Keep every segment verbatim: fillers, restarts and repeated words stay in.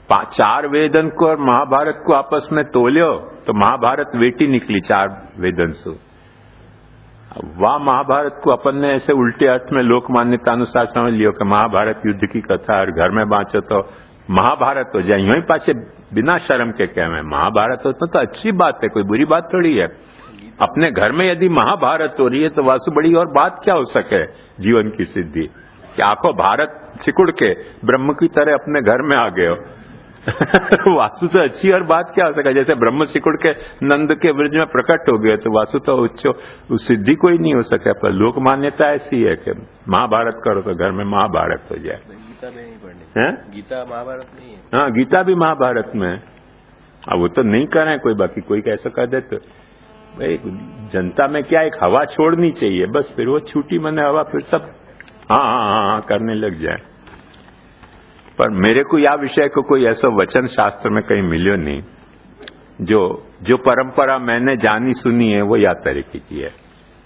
चार वेदन को और महाभारत को आपस में तोल्यो तो महाभारत वेटी निकली चार वेदन से। वाह महाभारत को अपन ने ऐसे उल्टे अर्थ में लोक मान्यता अनुसार समझ लियो कि महाभारत युद्ध की कथा और घर में बांचो तो महाभारत हो जाए। यूं ही पाछे बिना शर्म के कह में महाभारत हो तो, तो अच्छी बात है, कोई बुरी बात थोड़ी है। अपने घर में यदि महाभारत हो रही है तो वासु बड़ी और बात क्या हो सके जीवन की सिद्धि कि आखो भारत सिकुड़ के ब्रह्म की तरह अपने घर में आ गए हो। वासु तो अच्छी और बात क्या हो सके, जैसे ब्रह्म सिकुड़ के नंद के ब्रज में प्रकट हो गए तो वासु तो उच्च सिद्धि कोई नहीं हो सके। पर लोक मान्यता ऐसी है कि महाभारत करो तो घर में महाभारत हो जाए। गीता में नहीं पढ़नी है? गीता महाभारत नहीं है? हाँ, गीता भी महाभारत में है। अब वो तो नहीं करें कोई, बाकी कोई कैसा कर दे तो भाई जनता में क्या एक हवा छोड़नी चाहिए बस, फिर वो छूटी मने हवा फिर सब हाँ हाँ हाँ करने लग जाए। पर मेरे को या विषय को कोई ऐसा वचन शास्त्र में कहीं मिलियो नहीं। जो जो परंपरा मैंने जानी सुनी है वो या तरीके की है।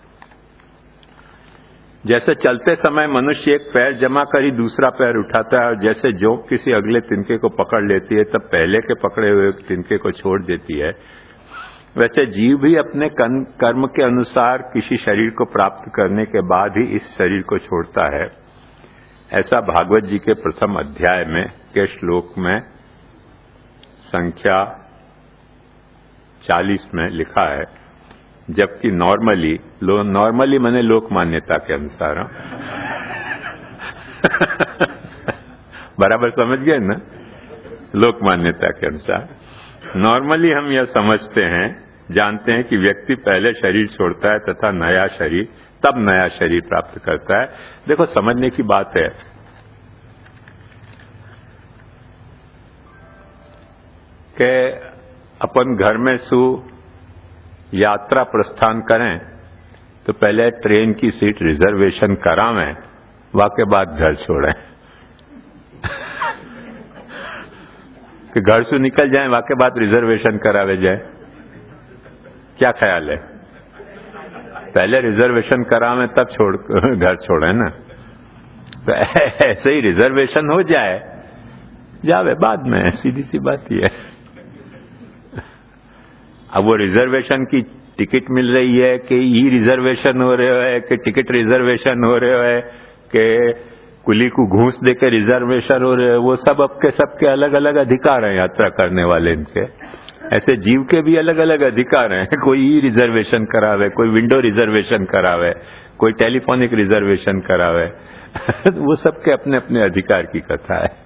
जैसे चलते समय मनुष्य एक पैर जमा कर ही दूसरा पैर उठाता है और जैसे जोंक किसी अगले तिनके को पकड़ लेती है तब पहले के पकड़े हुए तिनके को छोड़ देती है, वैसे जीव भी अपने कर्म के अनुसार किसी शरीर को प्राप्त करने के बाद ही इस शरीर को छोड़ता है। ऐसा भागवत जी के प्रथम अध्याय में के श्लोक में संख्या चालीस में लिखा है। जबकि नॉर्मली लो नॉर्मली मैंने लोक मान्यता के अनुसार बराबर समझ गए ना, लोक मान्यता के अनुसार नॉर्मली हम यह समझते हैं जानते हैं कि व्यक्ति पहले शरीर छोड़ता है तथा नया शरीर तब नया शरीर प्राप्त करता है। देखो समझने की बात है कि अपन घर में सु यात्रा प्रस्थान करें तो पहले ट्रेन की सीट रिजर्वेशन करावें, वाके बाद घर छोड़ें। कि घर से निकल जाएं वाके बाद रिजर्वेशन करावे जाए, क्या ख्याल है? पहले रिजर्वेशन करावें तब छोड़ घर छोड़े ना। तो ऐसे ही रिजर्वेशन हो जाए जावे बाद में, सीधी सी बात ही है। अब वो रिजर्वेशन की टिकट मिल रही है कि ई रिजर्वेशन हो रहे है कि टिकट रिजर्वेशन हो रहे है कि कुली को घूस देकर रिजर्वेशन हो रहे है, वो सब अब के सबके अलग अलग अधिकार हैं यात्रा करने वाले इनके। ऐसे जीव के भी अलग अलग अधिकार हैं, कोई ई रिजर्वेशन करावे, कोई विंडो रिजर्वेशन करावे, कोई टेलीफोनिक रिजर्वेशन करावे। वो सबके अपने अपने अधिकार की कथा है।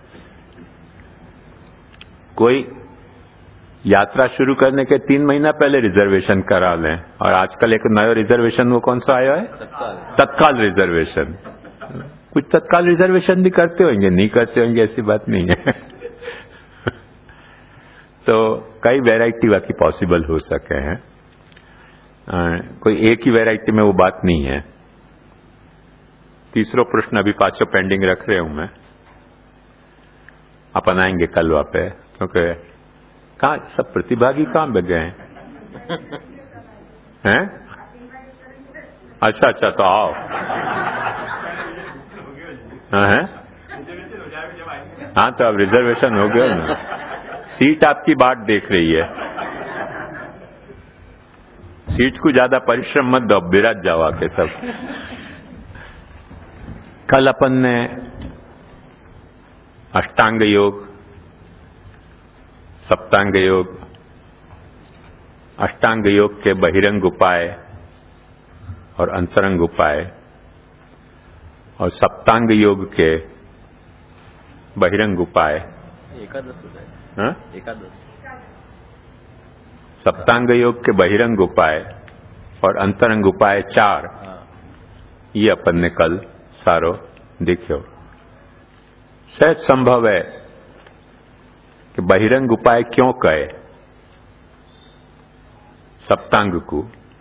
कोई यात्रा शुरू करने के तीन महीना पहले रिजर्वेशन करा लें, और आजकल एक नया रिजर्वेशन वो कौन सा आया है? तत्काल तत्काल रिजर्वेशन। कुछ तत्काल रिजर्वेशन भी करते होंगे, नहीं करते होंगे ऐसी बात नहीं है। तो कई वैरायटी बाकी पॉसिबल हो सके हैं, कोई एक ही वैरायटी में वो बात नहीं है। तीसरा प्रश्न अभी पांचों पेंडिंग रख रहे हूं मैं, अपन आएंगे कल वहां पे, क्योंकि कहा सब प्रतिभागी कहां बच गए हैं? अच्छा अच्छा तो आओ। हाँ है हाँ, तो अब रिजर्वेशन हो गया ना, सीट आपकी बाट देख रही है। सीट को ज्यादा परिश्रम मत दो, बिराज जाओ आके सब। कल अपन ने अष्टांग योग, सप्तांग योग, अष्टांग योग के बहिरंग उपाय और अंतरंग उपाय, और सप्तांग योग के बहिरंग उपाय एकादश होता है। हाँ? एकादश सप्तांग योग के बहिरंग उपाय और अंतरंग उपाय चार, ये अपन ने कल सारो देखियो। सहज संभव है कि बहिरंग उपाय क्यों कहे सप्तांग को,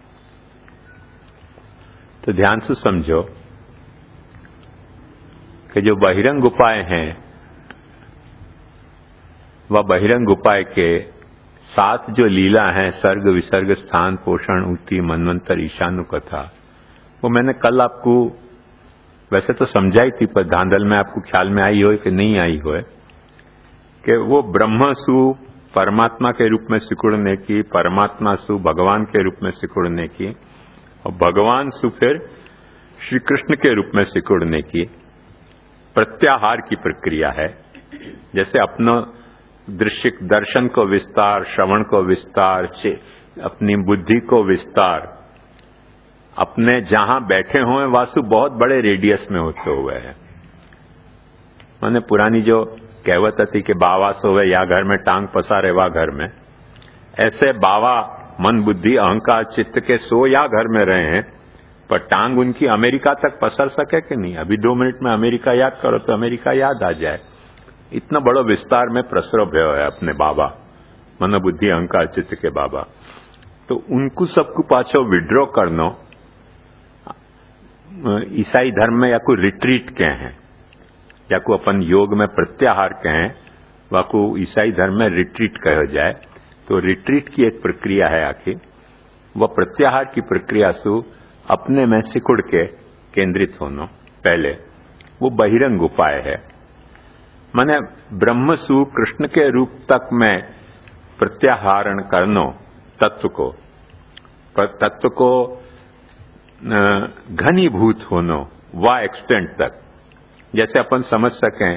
तो ध्यान से समझो कि जो बहिरंग उपाय हैं वह बहिरंग उपाय के सात जो लीला हैं, सर्ग विसर्ग स्थान पोषण उक्ति मनवंतर ईशानु कथा, वो मैंने कल आपको वैसे तो समझाई थी, पर धांधल में आपको ख्याल में आई हो कि नहीं आई हो। कि वो ब्रह्म सु परमात्मा के रूप में सिकुड़ने की, परमात्मा सु भगवान के रूप में सिकुड़ने की, और भगवान सु फिर श्री कृष्ण के रूप में सिकुड़ने की प्रत्याहार की प्रक्रिया है। जैसे अपना दृश्य दर्शन को विस्तार, श्रवण को विस्तार, अपनी बुद्धि को विस्तार, अपने जहां बैठे हुए वासु बहुत बड़े रेडियस में होते हुए हैं। मैंने पुरानी जो कहावत थी कि बावा सोवे या घर में टांग पसारे वा घर में, ऐसे बावा मन बुद्धि अहंकार चित्त के सो या घर में रहे हैं, पर टांग उनकी अमेरिका तक पसर सके कि नहीं। अभी दो मिनट में अमेरिका याद करो तो अमेरिका याद आ जाए। इतना बड़ो विस्तार में प्रसरो भयो है अपने बाबा, मन बुद्धि अहंकार चित्त के बाबा। तो उनको सबको पाछो विड्रॉ करनो ईसाई धर्म में या कोई रिट्रीट कहे हैं, या को अपन योग में प्रत्याहार कहें, वाको ईसाई धर्म में रिट्रीट कहा जाए। तो रिट्रीट की एक प्रक्रिया है आखिर, वह प्रत्याहार की प्रक्रिया सु अपने में सिकुड़ के केंद्रित होना पहले, वो बहिरंग उपाय है। माने ब्रह्म सु कृष्ण के रूप तक में प्रत्याहारण करनो तत्व को, पर तत्व को घनीभूत होनो वा एक्सटेंट तक। जैसे अपन समझ सकें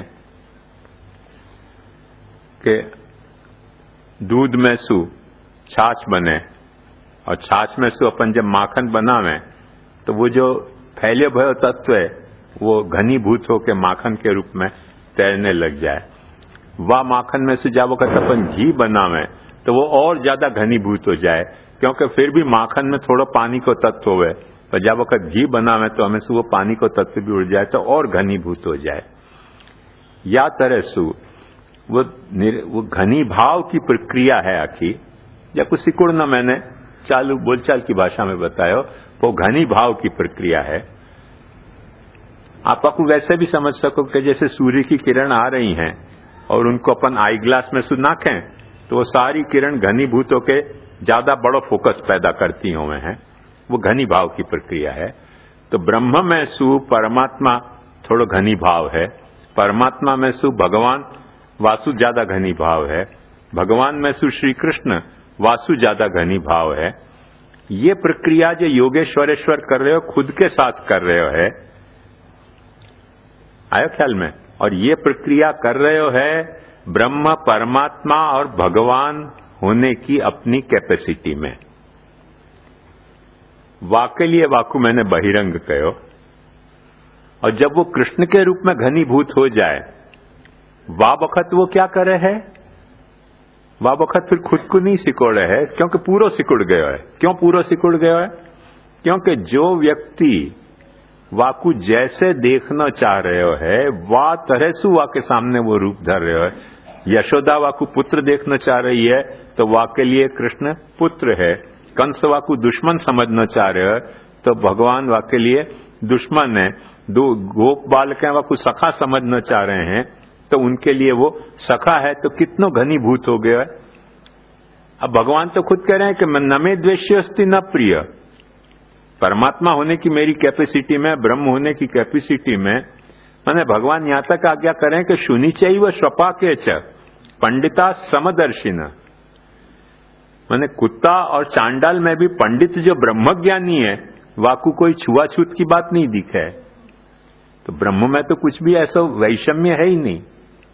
कि दूध में सु छाछ बने, और छाछ में सु अपन जब माखन बनावे तो वो जो फैले भयो तत्व है वो घनीभूत होकर माखन के रूप में तैरने लग जाए। वह माखन में से जब वक्त अपन घी बनावे तो वो और ज्यादा घनीभूत हो जाए, क्योंकि फिर भी माखन में थोड़ा पानी को तत्व होवे, पर जब वक्त घी बनावे तो हमें से वो पानी को तत्व भी उड़ जाए तो और घनीभूत हो जाए। या तरह सु वो वो घनी भाव की प्रक्रिया है आखिर। जब कुछ सिकुड़ना मैंने चालू बोलचाल की भाषा में बताया, वो घनी भाव की प्रक्रिया है। आप आपको वैसे भी समझ सको कि जैसे सूर्य की किरण आ रही हैं और उनको अपन आई ग्लास में सु नाखें तो वो सारी किरण घनीभूत होकर ज्यादा बड़ा फोकस पैदा करती हुए हैं, वो घनी भाव की प्रक्रिया है। तो ब्रह्म में सु परमात्मा थोड़ा घनी भाव है, परमात्मा में सु भगवान वासु ज्यादा घनी भाव है, भगवान में सु श्री कृष्ण वासु ज्यादा घनी भाव है। ये प्रक्रिया जो योगेश्वरेश्वर कर रहे हो खुद के साथ कर रहे हो है, आयो ख्याल में। और ये प्रक्रिया कर रहे हो है ब्रह्म परमात्मा और भगवान होने की अपनी कैपेसिटी में। वाके लिए वाकु मैंने बहिरंग कहो, और जब वो कृष्ण के रूप में घनीभूत हो जाए वा बखत वो क्या करे है, वा बखत फिर खुद को नहीं सिकोड़े है, क्योंकि पूरा सिकुड़ गया है। क्यों पूरा सिकुड़ गया है? क्योंकि जो व्यक्ति वाकु जैसे देखना चाह रहे हो है वा तरह सु वा के सामने वो रूप धर रहे हो। यशोदा वाकु पुत्र देखना चाह रही है तो वा के लिए कृष्ण पुत्र है। कंस वाकु दुश्मन समझना चाह रहे हो तो भगवान वा के लिए दुश्मन है। दो गोप बालक वाकु सखा समझना चाह रहे हैं तो उनके लिए वो सखा है। तो कितनो घनीभूत हो गया है। अब भगवान तो खुद कह रहे हैं कि न मे द्वेष्यस्ति न प्रिय। परमात्मा होने की मेरी कैपेसिटी में, ब्रह्म होने की कैपेसिटी में, मैंने भगवान यहां तक आज्ञा करें कि सुनी चाहिए व स्वपा के च पंडिता समदर्शिन। मैंने कुत्ता और चांडाल में भी पंडित जो ब्रह्मज्ञानी है वाकु कोई छुआछूत की बात नहीं दिखे है। तो ब्रह्म में तो कुछ भी ऐसा वैषम्य है ही नहीं।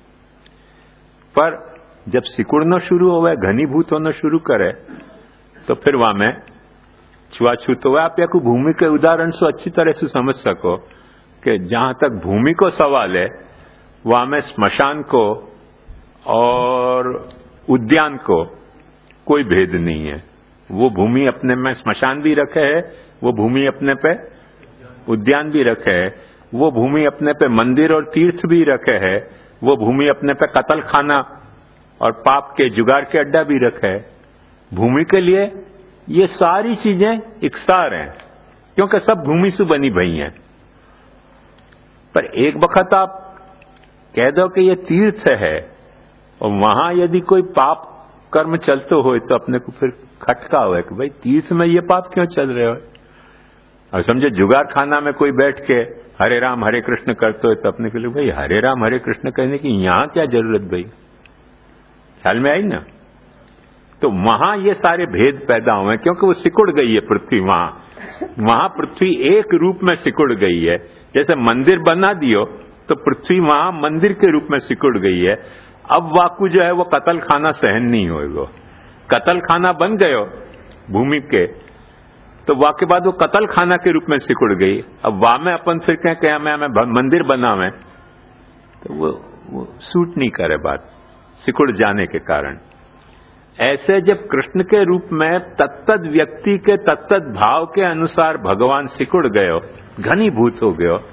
पर जब सिकुड़ना शुरू हो गए, घनीभूत होना शुरू करे तो फिर वहां में छुआछूत हो। आप या को भूमि के उदाहरण से अच्छी तरह से समझ सको कि जहां तक भूमि को सवाल है वहां में स्मशान को और उद्यान को कोई भेद नहीं है। वो भूमि अपने में स्मशान भी रखे है, वो भूमि अपने पे उद्यान भी रखे है, वो भूमि अपने पे मंदिर और तीर्थ भी रखे है, वो भूमि अपने पे कत्ल खाना और पाप के जुगाड़ के अड्डा भी रखे है। भूमि के लिए ये सारी चीजें इकसार हैं, क्योंकि सब भूमि से बनी भई हैं। पर एक वक्त आप कह दो कि ये तीर्थ है और वहां यदि कोई पाप कर्म चलते हो तो अपने को फिर खटका हुआ है कि भाई तीर्थ में ये पाप क्यों चल रहे हो। और समझे जुगाड़ खाना में कोई बैठ के हरे राम हरे कृष्ण करते हो तो अपने के लिए भाई हरे राम हरे कृष्ण कहने की यहां क्या जरूरत भाई। ख्याल में आई ना? तो वहां ये सारे भेद पैदा हुए क्योंकि वो सिकुड़ गई है पृथ्वी। वहां वहां पृथ्वी एक रूप में सिकुड़ गई है। जैसे मंदिर बना दियो तो पृथ्वी वहां मंदिर के रूप में सिकुड़ गई है। अब वाकु जो है वो कतल खाना सहन नहीं होएगा। कतल खाना बन गयो भूमि के, तो वाह के बाद वो कतल खाना के रूप में सिकुड़ गई। अब वाह में अपन फिर कहें कि हमें हमें मंदिर बनावे, तो वो, वो सूट नहीं करे बात, सिकुड़ जाने के कारण। ऐसे जब कृष्ण के रूप में तत्त व्यक्ति के तत्त भाव के अनुसार भगवान सिकुड़ गयो, घनीभूत हो गयो,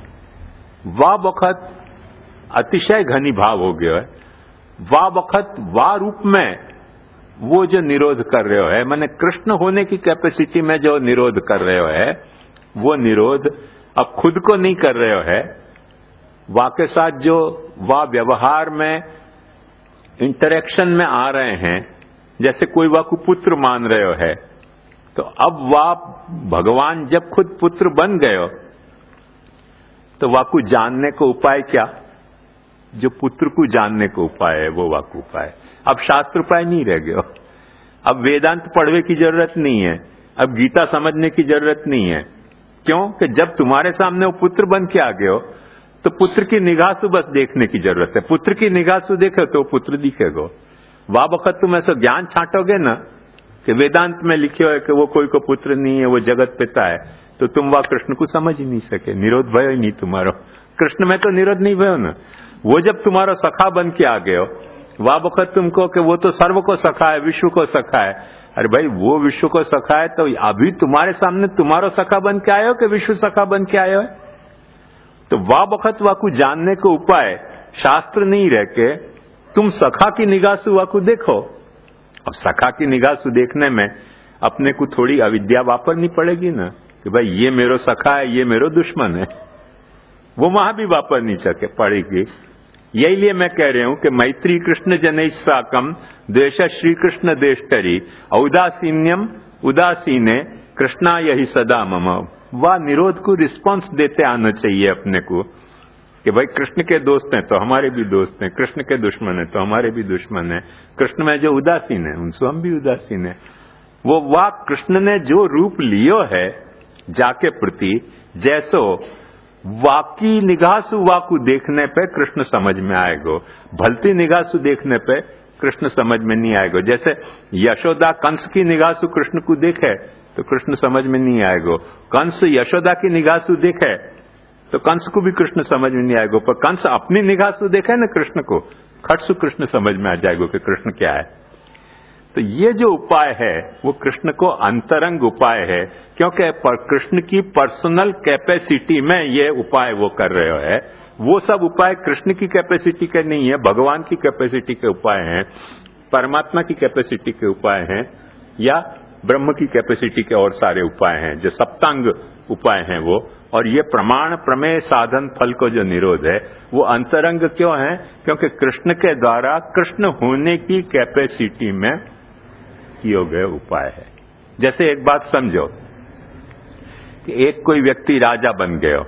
वाह वक्त अतिशय घनी भाव हो गयो है, वाह वक्त वाह रूप में वो जो निरोध कर रहे हो है, माने कृष्ण होने की कैपेसिटी में जो निरोध कर रहे हो है, वो निरोध अब खुद को नहीं कर रहे हो है, वाह के साथ जो वाह व्यवहार में इंटरेक्शन में आ रहे हैं, जैसे कोई वाह को पुत्र मान रहे हो है, तो अब वाह भगवान जब खुद पुत्र बन गए तो वाह को जानने को उपाय क्या? जो पुत्र को जानने को उपाय है वो वाह को उपाय। अब शास्त्र उपाय नहीं रह गया, अब वेदांत पढ़ने की जरूरत नहीं है, अब गीता समझने की जरूरत नहीं है। क्यों? कि जब तुम्हारे सामने वो पुत्र बन के आ गए हो तो पुत्र की निगाह से बस देखने की जरूरत है। पुत्र की निगाह से देखो तो पुत्र दिखेगा। वाह वक्त तुम ऐसा ज्ञान छांटोगे ना कि वेदांत में लिखे हो कि वो कोई को पुत्र नहीं है, वो जगत पिता है, तो तुम वह कृष्ण को समझ ही नहीं सके, निरोध भयो ही नहीं तुम्हारो। कृष्ण में तो निरोध नहीं भयो ना। वो जब तुम्हारा सखा बन के आ गए हो, वाह वक्त तुमको कि वो तो सर्व को सखा है, विश्व को सखा है। अरे भाई वो विश्व को सखा है तो अभी तुम्हारे सामने तुम्हारा सखा बन के आए हो कि विश्व सखा बन के आए हो? तो वाह वक्त वाह को जानने को उपाय शास्त्र नहीं रह के तुम सखा की निगाह से वाह को देखो। अब सखा की निगाह से देखने में अपने को थोड़ी अविद्या वापरनी पड़ेगी ना कि भाई ये मेरो सखा है, ये मेरो दुश्मन है, वो वहां भी वापरनी सके पड़ेगी। यही लिए मैं कह रहा हूं कि मैत्री कृष्ण जनैः साकम द्वेष श्री कृष्ण देष्टरी औदासीन्यम उदासीने कृष्णा यही सदा मम। वह निरोध को रिस्पांस देते आना चाहिए अपने को कि भाई कृष्ण के दोस्त हैं तो हमारे भी दोस्त हैं, कृष्ण के दुश्मन हैं तो हमारे भी दुश्मन हैं, कृष्ण में जो उदासीन है उनसे हम भी उदासीन हैं। वो वाह कृष्ण ने जो रूप लियो है जाके प्रति, जैसो वाकी निगाह से वाह को देखने पे कृष्ण समझ में आएगो, भलती निगाह से देखने पे कृष्ण समझ में नहीं आएगो। जैसे यशोदा कंस की निगाह से कृष्ण को देखे तो कृष्ण समझ में नहीं आएगो, कंस यशोदा की निगाह से देखे तो कंस को भी कृष्ण समझ में नहीं आएगो, पर कंस अपनी निगाह से देखे ना कृष्ण को, खट से कृष्ण समझ में आ जाएगो कि कृष्ण क्या है। तो ये जो उपाय है वो कृष्ण को अंतरंग उपाय है, क्योंकि पर कृष्ण की पर्सनल कैपेसिटी में ये उपाय वो कर रहे हो है। वो सब उपाय कृष्ण की कैपेसिटी के नहीं है, भगवान की कैपेसिटी के उपाय हैं, परमात्मा की कैपेसिटी के उपाय हैं, या ब्रह्म की कैपेसिटी के और सारे उपाय हैं जो सप्तांग उपाय हैं वो। और ये प्रमाण प्रमेय साधन फल को जो निरोध है वो अंतरंग क्यों है? क्योंकि कृष्ण के द्वारा कृष्ण होने की कैपेसिटी में किए गए उपाय है। जैसे एक बात समझो कि एक कोई व्यक्ति राजा बन गया,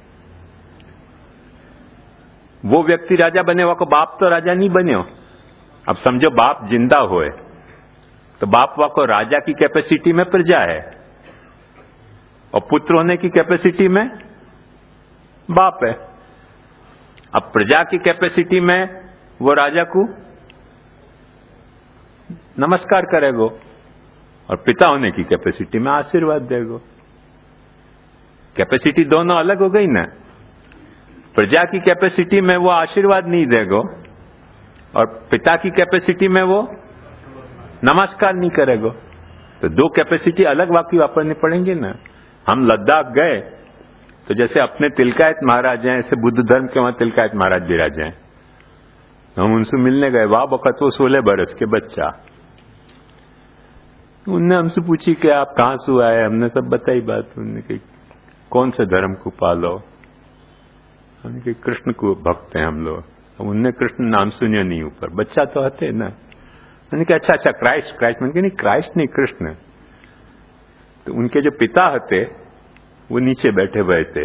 वो व्यक्ति राजा बने वो को बाप तो राजा नहीं बने। अब समझो बाप जिंदा होए तो बाप वा को राजा की कैपेसिटी में प्रजा है और पुत्र होने की कैपेसिटी में बाप है। अब प्रजा की कैपेसिटी में वो राजा को नमस्कार करेगो और पिता होने की कैपेसिटी में आशीर्वाद देगो। कैपेसिटी दोनों अलग हो गई ना। प्रजा की कैपेसिटी में वो आशीर्वाद नहीं देगो और पिता की कैपेसिटी में वो नमस्कार नहीं करेगो। तो दो कैपेसिटी अलग वाकई वापरनी पड़ेंगी ना। हम लद्दाख गए तो जैसे अपने तिलकायत महाराज हैं, ऐसे बुद्ध धर्म के वहां तिलकायत महाराज विराज हैं, हम उनसे मिलने गए। वाह वक्त वो सोलह बरस के बच्चा, उनने हमसे पूछी कि आप कहां से आए, हमने सब बताई बात। उन्होंने कही कौन से धर्म को पालो, हमने कही कृष्ण को भक्त हैं हम लोग। उनने कृष्ण नाम सुनियो नहीं ऊपर, बच्चा तो आते ना। मैंने कहा अच्छा अच्छा क्राइस्ट क्राइस्ट। मैंने कहा नहीं क्राइस्ट नहीं कृष्ण। तो उनके जो पिता थे वो नीचे बैठे हुए थे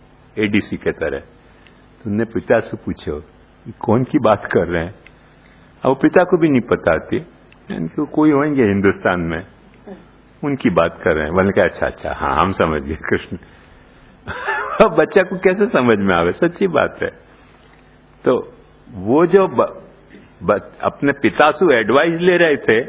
एडीसी के तरह। तो उनने पिता से पूछो कौन की बात कर रहे हैं? अब पिता को भी नहीं पता आती, इनको कोई होंगे हिंदुस्तान में, उनकी बात कर रहे हैं। बोले कि अच्छा अच्छा हाँ हम समझ गए कृष्ण। अब बच्चा को कैसे समझ में आवे, सच्ची बात है। तो वो जो ब, ब, अपने पिता से एडवाइस ले रहे थे,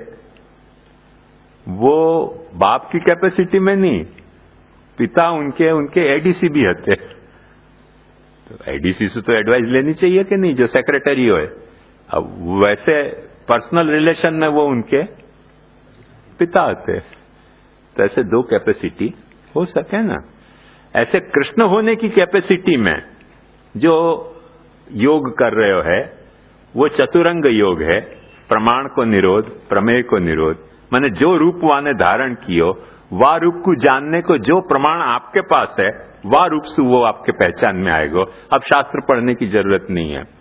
वो बाप की कैपेसिटी में नहीं, पिता उनके उनके एडीसी भी हते, तो एडीसी से तो एडवाइस लेनी चाहिए कि नहीं, जो सेक्रेटरी हो। अब वैसे पर्सनल रिलेशन में वो उनके पिता आते, तो ऐसे दो कैपेसिटी हो सके ना। ऐसे कृष्ण होने की कैपेसिटी में जो योग कर रहे हो है वो चतुरंग योग है, प्रमाण को निरोध, प्रमेय को निरोध, माने जो रूप वाने धारण कियो वा रूप को जानने को जो प्रमाण आपके पास है वा रूप से वो आपके पहचान में आएगा। अब शास्त्र पढ़ने की जरूरत नहीं है।